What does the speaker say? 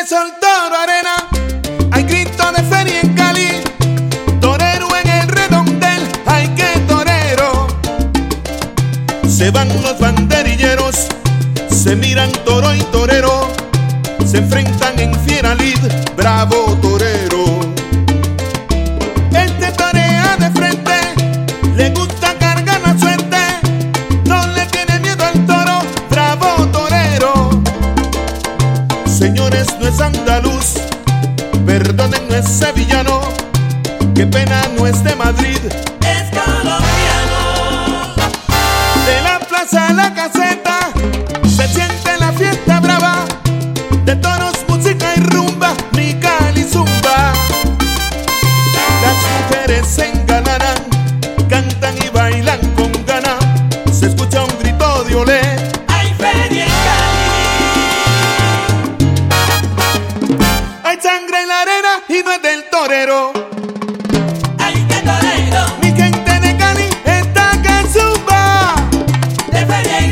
Sol, Toro, Arena, hay grito de feria en Cali, torero en el redondel, hay que torero. Se van los banderilleros, se miran toro y torero, se enfrentan en fiera lid, bravo torero. Este torea de frente, le gusta cargar la suerte, no le tiene miedo al toro, bravo torero. Señores, no es andaluz, perdonen, no es sevillano, qué pena, no es de Madrid, es colombiano. De la plaza a la caseta se siente la fiesta brava, de toros, música y rumba, mi Cali zumba. Las mujeres se engalanan, cantan y bailan con gana, se escucha un grito de olé, Hay feria en Cali. hay sangre en la arena y no es del torero. Hay que torero. Mi gente de Cali está que zumba. De feria